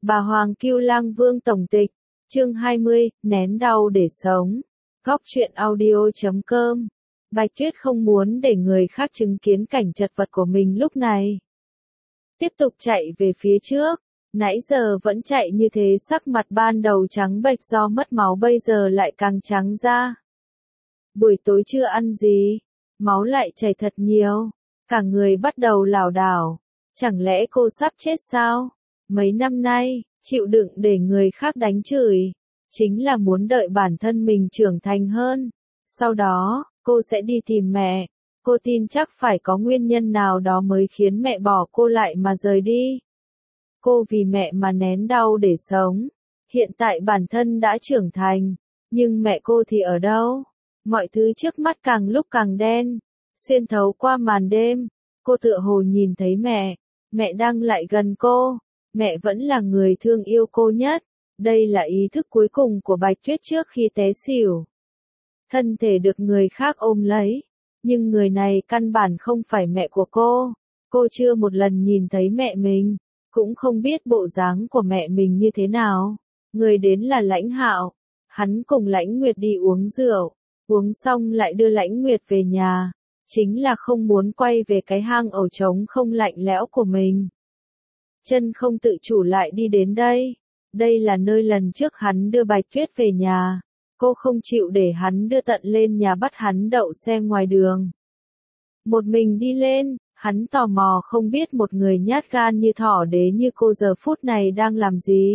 Bà Hoàng Cưu Lang Vương tổng tịch, chương 20, nén đau để sống. Góc truyện audio.com. Bạch Tuyết không muốn để người khác chứng kiến cảnh chật vật của mình lúc này. Tiếp tục chạy về phía trước, nãy giờ vẫn chạy như thế, sắc mặt ban đầu trắng bệch do mất máu bây giờ lại càng trắng ra. Buổi tối chưa ăn gì, máu lại chảy thật nhiều, cả người bắt đầu lảo đảo. Chẳng lẽ cô sắp chết sao? Mấy năm nay, chịu đựng để người khác đánh chửi, chính là muốn đợi bản thân mình trưởng thành hơn. Sau đó, cô sẽ đi tìm mẹ. Cô tin chắc phải có nguyên nhân nào đó mới khiến mẹ bỏ cô lại mà rời đi. Cô vì mẹ mà nén đau để sống. Hiện tại bản thân đã trưởng thành, nhưng mẹ cô thì ở đâu? Mọi thứ trước mắt càng lúc càng đen. Xuyên thấu qua màn đêm, cô tựa hồ nhìn thấy mẹ. Mẹ đang lại gần cô. Mẹ vẫn là người thương yêu cô nhất. Đây là ý thức cuối cùng của Bạch Tuyết trước khi té xỉu. Thân thể được người khác ôm lấy. Nhưng người này căn bản không phải mẹ của cô. Cô chưa một lần nhìn thấy mẹ mình. Cũng không biết bộ dáng của mẹ mình như thế nào. Người đến là Lãnh Hạo. Hắn cùng Lãnh Nguyệt đi uống rượu. Uống xong lại đưa Lãnh Nguyệt về nhà. Chính là không muốn quay về cái hang ổ trống không lạnh lẽo của mình. Chân không tự chủ lại đi đến đây. Đây là nơi lần trước hắn đưa Bạch Tuyết về nhà. Cô không chịu để hắn đưa tận lên nhà, bắt hắn đậu xe ngoài đường. Một mình đi lên, hắn tò mò không biết một người nhát gan như thỏ đế như cô giờ phút này đang làm gì.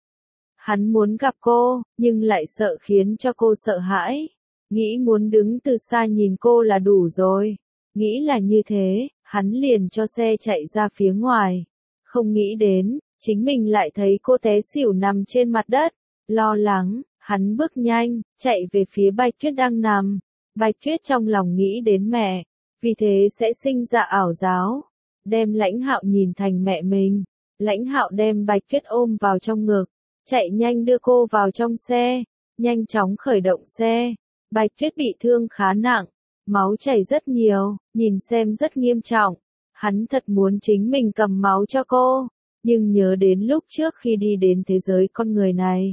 Hắn muốn gặp cô, nhưng lại sợ khiến cho cô sợ hãi. Nghĩ muốn đứng từ xa nhìn cô là đủ rồi. Nghĩ là như thế, hắn liền cho xe chạy ra phía ngoài. Không nghĩ đến, chính mình lại thấy cô té xỉu nằm trên mặt đất. Lo lắng, hắn bước nhanh, chạy về phía Bạch Tuyết đang nằm. Bạch Tuyết trong lòng nghĩ đến mẹ, vì thế sẽ sinh ra ảo giác, đem Lãnh Hạo nhìn thành mẹ mình. Lãnh Hạo đem Bạch Tuyết ôm vào trong ngực, chạy nhanh đưa cô vào trong xe, nhanh chóng khởi động xe. Bạch Tuyết bị thương khá nặng, máu chảy rất nhiều, nhìn xem rất nghiêm trọng. Hắn thật muốn chính mình cầm máu cho cô, nhưng nhớ đến lúc trước khi đi đến thế giới con người này.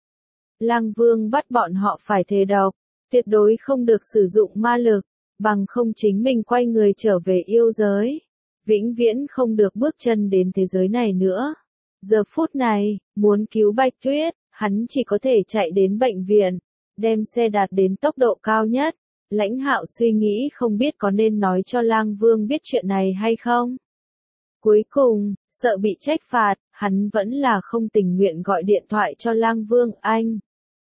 Lang Vương bắt bọn họ phải thề độc, tuyệt đối không được sử dụng ma lực, bằng không chính mình quay người trở về yêu giới. Vĩnh viễn không được bước chân đến thế giới này nữa. Giờ phút này, muốn cứu Bạch Tuyết, hắn chỉ có thể chạy đến bệnh viện, đem xe đạt đến tốc độ cao nhất. Lãnh Hạo suy nghĩ không biết có nên nói cho Lang Vương biết chuyện này hay không. Cuối cùng, sợ bị trách phạt, hắn vẫn là không tình nguyện gọi điện thoại cho Lang Vương. Anh,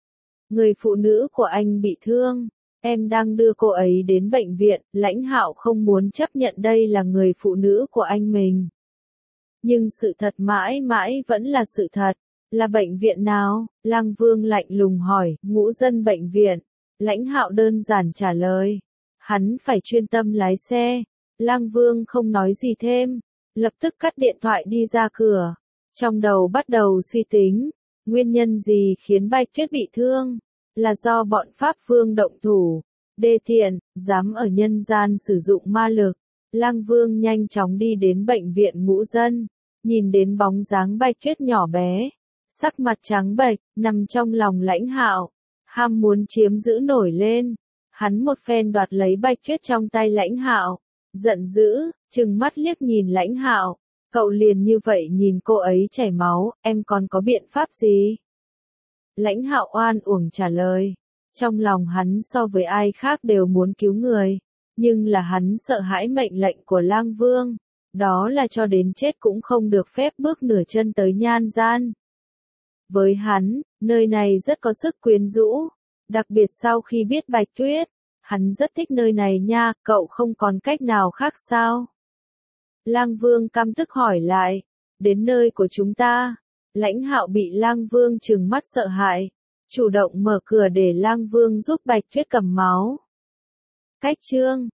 người phụ nữ của anh bị thương, em đang đưa cô ấy đến bệnh viện. Lãnh Hạo không muốn chấp nhận đây là người phụ nữ của anh mình. Nhưng sự thật mãi mãi vẫn là sự thật. Là bệnh viện nào? Lang Vương lạnh lùng hỏi. Ngũ Dân bệnh viện. Lãnh Hạo đơn giản trả lời. Hắn phải chuyên tâm lái xe. Lang Vương không nói gì thêm, lập tức cắt điện thoại đi ra cửa. Trong đầu bắt đầu suy tính, nguyên nhân gì khiến Bạch Tuyết bị thương? Là do bọn Pháp Vương động thủ, đê tiện, dám ở nhân gian sử dụng ma lực. Lang Vương nhanh chóng đi đến bệnh viện Ngũ Dân, nhìn đến bóng dáng Bạch Tuyết nhỏ bé, sắc mặt trắng bệch, nằm trong lòng Lãnh Hạo. Ham muốn chiếm giữ nổi lên, hắn một phen đoạt lấy Bạch Tuyết trong tay Lãnh Hạo, giận dữ, trừng mắt liếc nhìn Lãnh Hạo. Cậu liền như vậy nhìn cô ấy chảy máu, em còn có biện pháp gì? Lãnh Hạo oan uổng trả lời. Trong lòng hắn so với ai khác đều muốn cứu người, nhưng là hắn sợ hãi mệnh lệnh của Lang Vương, đó là cho đến chết cũng không được phép bước nửa chân tới nhan gian. Với hắn, nơi này rất có sức quyến rũ, đặc biệt sau khi biết Bạch Tuyết, hắn rất thích nơi này nha. Cậu không còn cách nào khác sao? Lang Vương căm tức hỏi lại. Đến nơi của chúng ta. Lãnh Hạo bị Lang Vương trừng mắt sợ hãi, chủ động mở cửa để Lang Vương giúp Bạch Tuyết cầm máu. Cách chương